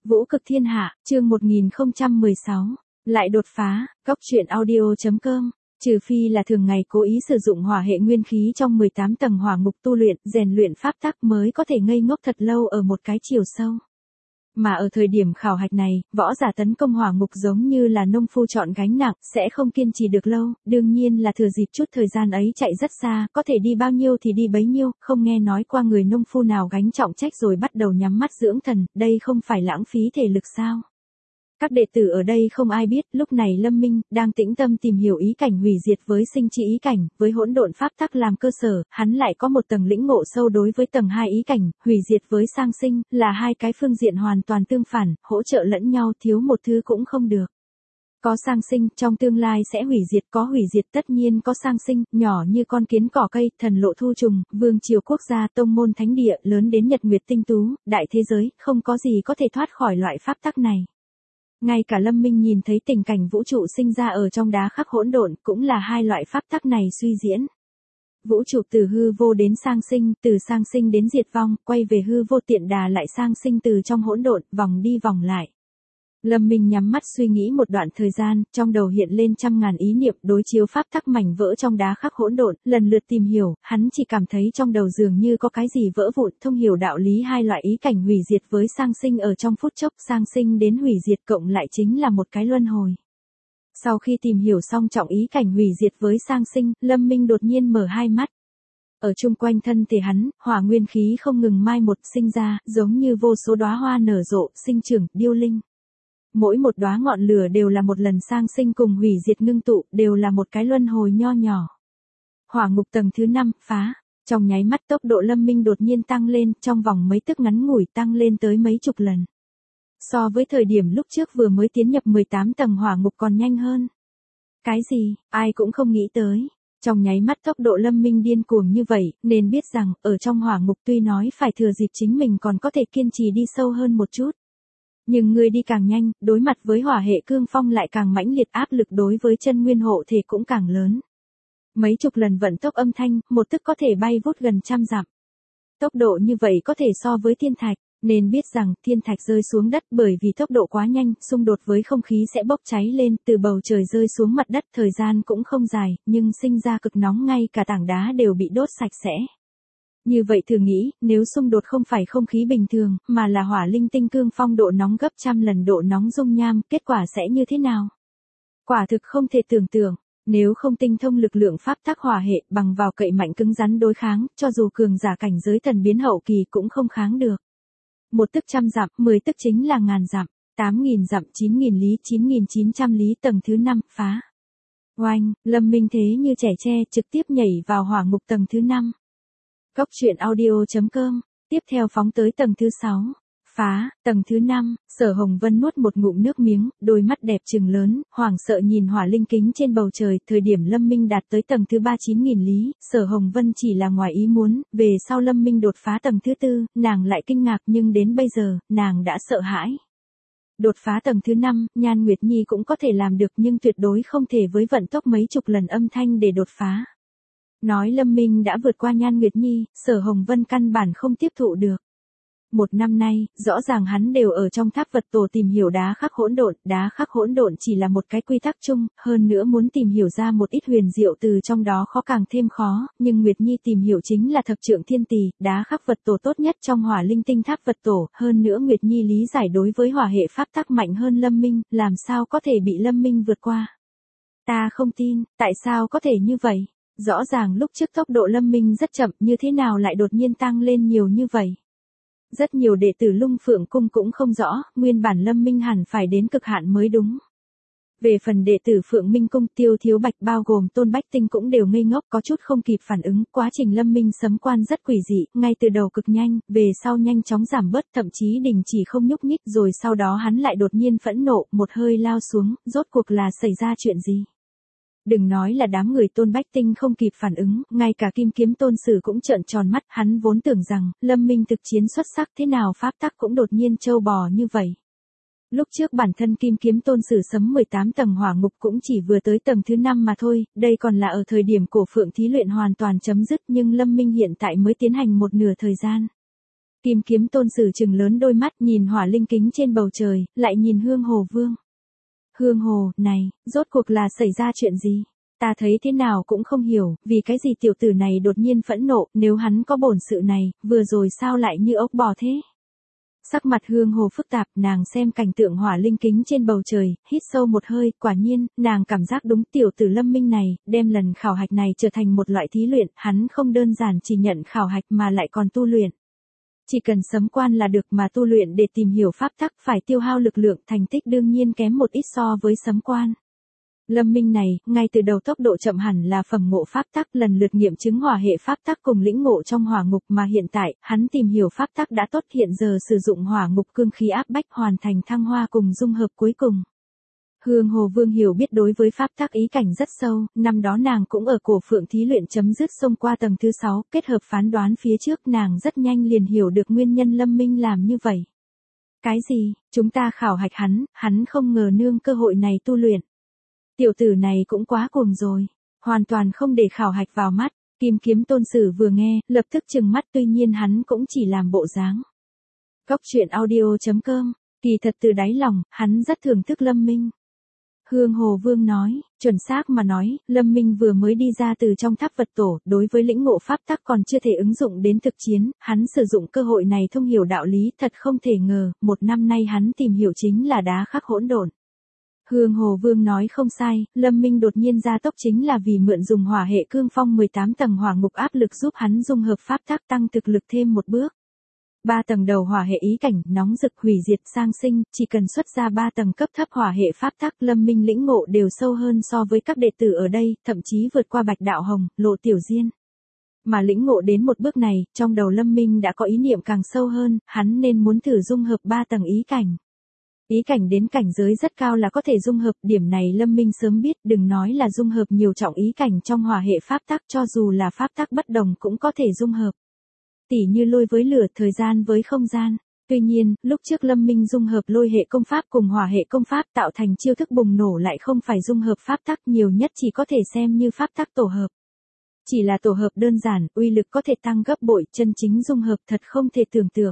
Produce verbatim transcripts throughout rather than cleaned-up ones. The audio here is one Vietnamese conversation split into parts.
Vũ cực thiên hạ, chương một nghìn không trăm mười sáu. Lại đột phá, góc truyện audio.com. Trừ phi là thường ngày cố ý sử dụng hỏa hệ nguyên khí trong mười tám tầng hỏa ngục tu luyện, rèn luyện pháp tắc mới có thể ngây ngốc thật lâu ở một cái chiều sâu. Mà ở thời điểm khảo hạch này, võ giả tấn công hỏa ngục giống như là nông phu chọn gánh nặng, sẽ không kiên trì được lâu, đương nhiên là thừa dịp chút thời gian ấy chạy rất xa, có thể đi bao nhiêu thì đi bấy nhiêu, không nghe nói qua người nông phu nào gánh trọng trách rồi bắt đầu nhắm mắt dưỡng thần, đây không phải lãng phí thể lực sao? Các đệ tử ở đây không ai biết, lúc này Lâm Minh đang tĩnh tâm tìm hiểu ý cảnh hủy diệt với sinh chi ý cảnh, với hỗn độn pháp tắc làm cơ sở, hắn lại có một tầng lĩnh ngộ sâu đối với tầng hai ý cảnh, hủy diệt với sang sinh, là hai cái phương diện hoàn toàn tương phản, hỗ trợ lẫn nhau, thiếu một thứ cũng không được. Có sang sinh, trong tương lai sẽ hủy diệt, có hủy diệt tất nhiên có sang sinh, nhỏ như con kiến cỏ cây, thần lộ thu trùng, vương triều quốc gia, tông môn thánh địa, lớn đến nhật nguyệt tinh tú, đại thế giới, không có gì có thể thoát khỏi loại pháp tắc này. Ngay cả Lâm Minh nhìn thấy tình cảnh vũ trụ sinh ra ở trong đá khắc hỗn độn, cũng là hai loại pháp tắc này suy diễn. Vũ trụ từ hư vô đến sang sinh, từ sang sinh đến diệt vong, quay về hư vô tiện đà lại sang sinh từ trong hỗn độn, vòng đi vòng lại. Lâm Minh nhắm mắt suy nghĩ một đoạn thời gian, trong đầu hiện lên trăm ngàn ý niệm đối chiếu pháp tắc mảnh vỡ trong đá khắc hỗn độn, lần lượt tìm hiểu, hắn chỉ cảm thấy trong đầu dường như có cái gì vỡ vụn, thông hiểu đạo lý hai loại ý cảnh hủy diệt với sang sinh ở trong phút chốc, sang sinh đến hủy diệt cộng lại chính là một cái luân hồi. Sau khi tìm hiểu xong trọng ý cảnh hủy diệt với sang sinh, Lâm Minh đột nhiên mở hai mắt. Ở chung quanh thân thể hắn, hỏa nguyên khí không ngừng mai một sinh ra, giống như vô số đóa hoa nở rộ, sinh trưởng, điêu linh. Mỗi một đóa ngọn lửa đều là một lần sang sinh cùng hủy diệt ngưng tụ, đều là một cái luân hồi nho nhỏ. Hỏa ngục tầng thứ năm, phá. Trong nháy mắt tốc độ Lâm Minh đột nhiên tăng lên, trong vòng mấy tức ngắn ngủi tăng lên tới mấy chục lần. So với thời điểm lúc trước vừa mới tiến nhập mười tám tầng hỏa ngục còn nhanh hơn. Cái gì, ai cũng không nghĩ tới. Trong nháy mắt tốc độ Lâm Minh điên cuồng như vậy, nên biết rằng, ở trong hỏa ngục tuy nói phải thừa dịp chính mình còn có thể kiên trì đi sâu hơn một chút. Nhưng người đi càng nhanh, đối mặt với hỏa hệ cương phong lại càng mãnh liệt, áp lực đối với chân nguyên hộ thể cũng càng lớn. Mấy chục lần vận tốc âm thanh, một tức có thể bay vút gần trăm dặm. Tốc độ như vậy có thể so với thiên thạch, nên biết rằng thiên thạch rơi xuống đất bởi vì tốc độ quá nhanh, xung đột với không khí sẽ bốc cháy lên, từ bầu trời rơi xuống mặt đất, thời gian cũng không dài, nhưng sinh ra cực nóng, ngay cả tảng đá đều bị đốt sạch sẽ. Như vậy thử nghĩ, nếu xung đột không phải không khí bình thường, mà là hỏa linh tinh cương phong độ nóng gấp trăm lần độ nóng dung nham, kết quả sẽ như thế nào? Quả thực không thể tưởng tượng, nếu không tinh thông lực lượng pháp tắc hỏa hệ, bằng vào cậy mạnh cứng rắn đối kháng, cho dù cường giả cảnh giới thần biến hậu kỳ cũng không kháng được. Một tức trăm dặm, mười tức chính là ngàn dặm, tám nghìn dặm, chín nghìn lý, chín nghìn chín trăm lý, tầng thứ năm, phá. Oanh, Lâm Minh thế như trẻ tre, trực tiếp nhảy vào hỏa ngục tầng thứ năm. Góc truyện audio.com, tiếp theo phóng tới tầng thứ sáu. Phá, tầng thứ năm, Sở Hồng Vân nuốt một ngụm nước miếng, đôi mắt đẹp trừng lớn, hoảng sợ nhìn hỏa linh kính trên bầu trời, thời điểm Lâm Minh đạt tới tầng thứ ba chín nghìn lý, Sở Hồng Vân chỉ là ngoài ý muốn, về sau Lâm Minh đột phá tầng thứ tư, nàng lại kinh ngạc nhưng đến bây giờ, nàng đã sợ hãi. Đột phá tầng thứ năm, Nhan Nguyệt Nhi cũng có thể làm được nhưng tuyệt đối không thể với vận tốc mấy chục lần âm thanh để đột phá. Nói Lâm Minh đã vượt qua Nhan Nguyệt Nhi, Sở Hồng Vân căn bản không tiếp thụ được. Một năm nay, rõ ràng hắn đều ở trong tháp vật tổ tìm hiểu đá khắc hỗn độn, đá khắc hỗn độn chỉ là một cái quy tắc chung, hơn nữa muốn tìm hiểu ra một ít huyền diệu từ trong đó khó càng thêm khó, nhưng Nguyệt Nhi tìm hiểu chính là thập trượng thiên tỳ, đá khắc vật tổ tốt nhất trong hỏa linh tinh tháp vật tổ, hơn nữa Nguyệt Nhi lý giải đối với hỏa hệ pháp tắc mạnh hơn Lâm Minh, làm sao có thể bị Lâm Minh vượt qua. Ta không tin, tại sao có thể như vậy? Rõ ràng lúc trước tốc độ Lâm Minh rất chậm, như thế nào lại đột nhiên tăng lên nhiều như vậy? Rất nhiều đệ tử Lung Phượng Cung cũng không rõ, nguyên bản Lâm Minh hẳn phải đến cực hạn mới đúng. Về phần đệ tử Phượng Minh Cung, Tiêu Thiếu Bạch bao gồm Tôn Bách Tinh cũng đều ngây ngốc, có chút không kịp phản ứng, quá trình Lâm Minh sấm quan rất quỷ dị, ngay từ đầu cực nhanh, về sau nhanh chóng giảm bớt, thậm chí đình chỉ không nhúc nhích, rồi sau đó hắn lại đột nhiên phẫn nộ, một hơi lao xuống, rốt cuộc là xảy ra chuyện gì? Đừng nói là đám người Tôn Bách Tinh không kịp phản ứng, ngay cả Kim Kiếm Tôn Sử cũng trợn tròn mắt, hắn vốn tưởng rằng, Lâm Minh thực chiến xuất sắc thế nào pháp tắc cũng đột nhiên trâu bò như vậy. Lúc trước bản thân Kim Kiếm Tôn Sử sấm mười tám tầng hỏa ngục cũng chỉ vừa tới tầng thứ năm mà thôi, đây còn là ở thời điểm cổ phượng thí luyện hoàn toàn chấm dứt, nhưng Lâm Minh hiện tại mới tiến hành một nửa thời gian. Kim Kiếm Tôn Sử trừng lớn đôi mắt nhìn hỏa linh kính trên bầu trời, lại nhìn Hương Hồ Vương. Hương Hồ, này, rốt cuộc là xảy ra chuyện gì? Ta thấy thế nào cũng không hiểu, vì cái gì tiểu tử này đột nhiên phẫn nộ, nếu hắn có bổn sự này, vừa rồi sao lại như ốc bò thế? Sắc mặt Hương Hồ phức tạp, nàng xem cảnh tượng hỏa linh kính trên bầu trời, hít sâu một hơi, quả nhiên, nàng cảm giác đúng tiểu tử Lâm Minh này, đem lần khảo hạch này trở thành một loại thí luyện, hắn không đơn giản chỉ nhận khảo hạch mà lại còn tu luyện. Chỉ cần sấm quan là được mà tu luyện để tìm hiểu pháp tắc phải tiêu hao lực lượng, thành tích đương nhiên kém một ít so với sấm quan. Lâm Minh này, ngay từ đầu tốc độ chậm hẳn là phẩm ngộ pháp tắc, lần lượt nghiệm chứng hỏa hệ pháp tắc cùng lĩnh ngộ trong hỏa ngục, mà hiện tại, hắn tìm hiểu pháp tắc đã tốt, hiện giờ sử dụng hỏa ngục cương khí áp bách hoàn thành thăng hoa cùng dung hợp cuối cùng. Hương Hồ Vương hiểu biết đối với pháp tắc ý cảnh rất sâu, năm đó nàng cũng ở cổ phượng thí luyện chấm dứt xông qua tầng thứ sáu, kết hợp phán đoán phía trước nàng rất nhanh liền hiểu được nguyên nhân Lâm Minh làm như vậy. Cái gì, chúng ta khảo hạch hắn, hắn không ngờ nương cơ hội này tu luyện. Tiểu tử này cũng quá cuồng rồi, hoàn toàn không để khảo hạch vào mắt. Kim Kiếm Tôn Sử vừa nghe, lập tức trừng mắt, tuy nhiên hắn cũng chỉ làm bộ dáng. Cốc truyện audio chấm com, kỳ thật từ đáy lòng, hắn rất thưởng thức Lâm Minh. Hương Hồ Vương nói, chuẩn xác mà nói, Lâm Minh vừa mới đi ra từ trong tháp vật tổ, đối với lĩnh ngộ pháp tắc còn chưa thể ứng dụng đến thực chiến, hắn sử dụng cơ hội này thông hiểu đạo lý, thật không thể ngờ, một năm nay hắn tìm hiểu chính là đá khắc hỗn độn. Hương Hồ Vương nói không sai, Lâm Minh đột nhiên gia tốc chính là vì mượn dùng hỏa hệ cương phong mười tám tầng hỏa ngục áp lực giúp hắn dung hợp pháp tắc tăng thực lực thêm một bước. Ba tầng đầu hỏa hệ ý cảnh, nóng rực hủy diệt sang sinh, chỉ cần xuất ra ba tầng cấp thấp hỏa hệ pháp tắc, Lâm Minh lĩnh ngộ đều sâu hơn so với các đệ tử ở đây, thậm chí vượt qua Bạch Đạo Hồng, Lộ Tiểu Diên. Mà lĩnh ngộ đến một bước này, trong đầu Lâm Minh đã có ý niệm càng sâu hơn, hắn nên muốn thử dung hợp ba tầng ý cảnh. Ý cảnh đến cảnh giới rất cao là có thể dung hợp, điểm này Lâm Minh sớm biết, đừng nói là dung hợp nhiều trọng ý cảnh trong hỏa hệ pháp tắc, cho dù là pháp tắc bất đồng cũng có thể dung hợp. Tỉ như lôi với lửa, thời gian với không gian. Tuy nhiên, lúc trước Lâm Minh dung hợp lôi hệ công pháp cùng hỏa hệ công pháp tạo thành chiêu thức bùng nổ lại không phải dung hợp pháp tắc, nhiều nhất chỉ có thể xem như pháp tắc tổ hợp. Chỉ là tổ hợp đơn giản, uy lực có thể tăng gấp bội, chân chính dung hợp thật không thể tưởng tượng.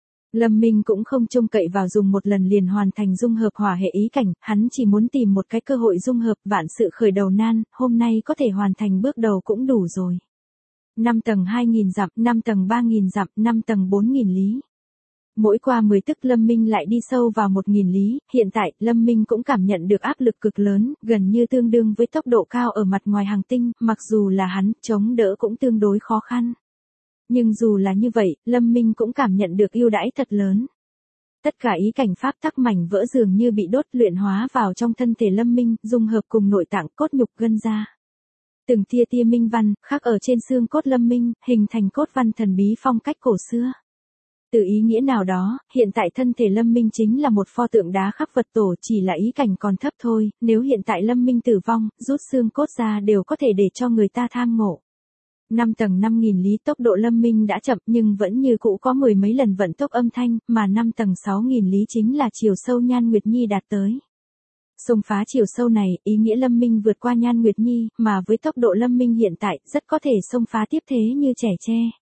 Lâm Minh cũng không trông cậy vào dùng một lần liền hoàn thành dung hợp hỏa hệ ý cảnh, hắn chỉ muốn tìm một cái cơ hội dung hợp, vạn sự khởi đầu nan, hôm nay có thể hoàn thành bước đầu cũng đủ rồi. năm tầng hai nghìn dặm, năm tầng ba nghìn dặm, năm tầng bốn nghìn lý. Mỗi qua mười tức Lâm Minh lại đi sâu vào một nghìn lý, hiện tại Lâm Minh cũng cảm nhận được áp lực cực lớn, gần như tương đương với tốc độ cao ở mặt ngoài hành tinh, mặc dù là hắn, chống đỡ cũng tương đối khó khăn. Nhưng dù là như vậy, Lâm Minh cũng cảm nhận được ưu đãi thật lớn. Tất cả ý cảnh pháp tắc mảnh vỡ dường như bị đốt luyện hóa vào trong thân thể Lâm Minh, dung hợp cùng nội tạng cốt nhục gân ra. Từng tia tia minh văn, khắc ở trên xương cốt Lâm Minh, hình thành cốt văn thần bí phong cách cổ xưa. Từ ý nghĩa nào đó, hiện tại thân thể Lâm Minh chính là một pho tượng đá khắc vật tổ, chỉ là ý cảnh còn thấp thôi, nếu hiện tại Lâm Minh tử vong, rút xương cốt ra đều có thể để cho người ta tham ngộ. năm tầng năm nghìn lý tốc độ Lâm Minh đã chậm nhưng vẫn như cũ có mười mấy lần vận tốc âm thanh, mà năm tầng sáu nghìn lý chính là chiều sâu Nhan Nguyệt Nhi đạt tới. Xông phá chiều sâu này, ý nghĩa Lâm Minh vượt qua Nhan Nguyệt Nhi, mà với tốc độ Lâm Minh hiện tại, rất có thể xông phá tiếp thế như trẻ tre.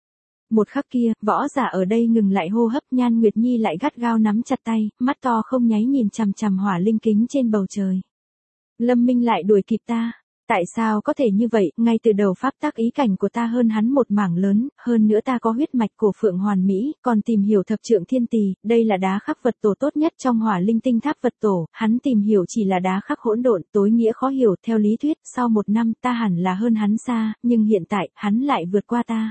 Một khắc kia, võ giả ở đây ngừng lại hô hấp, Nhan Nguyệt Nhi lại gắt gao nắm chặt tay, mắt to không nháy nhìn chằm chằm hỏa linh kính trên bầu trời. Lâm Minh lại đuổi kịp ta. Tại sao có thể như vậy, ngay từ đầu pháp tắc ý cảnh của ta hơn hắn một mảng lớn, hơn nữa ta có huyết mạch của Phượng Hoàn Mỹ, còn tìm hiểu thập trượng thiên tỳ, đây là đá khắc vật tổ tốt nhất trong hỏa linh tinh tháp vật tổ, hắn tìm hiểu chỉ là đá khắc hỗn độn, tối nghĩa khó hiểu, theo lý thuyết, sau một năm ta hẳn là hơn hắn xa, nhưng hiện tại, hắn lại vượt qua ta.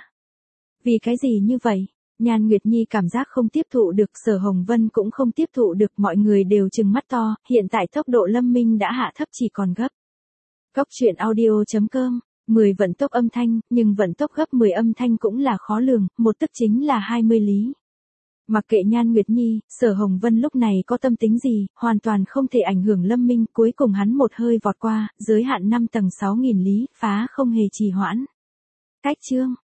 Vì cái gì như vậy? Nhan Nguyệt Nhi cảm giác không tiếp thụ được, Sở Hồng Vân cũng không tiếp thụ được, mọi người đều trừng mắt to, hiện tại tốc độ Lâm Minh đã hạ thấp chỉ còn gấp. Cốc truyện audio chấm com, mười vận tốc âm thanh, nhưng vận tốc gấp mười âm thanh cũng là khó lường, một tức chính là hai mươi lý. Mặc kệ Nhan Nguyệt Nhi, Sở Hồng Vân lúc này có tâm tính gì, hoàn toàn không thể ảnh hưởng Lâm Minh, cuối cùng hắn một hơi vọt qua, giới hạn năm tầng sáu nghìn lý, phá không hề trì hoãn. Cách chương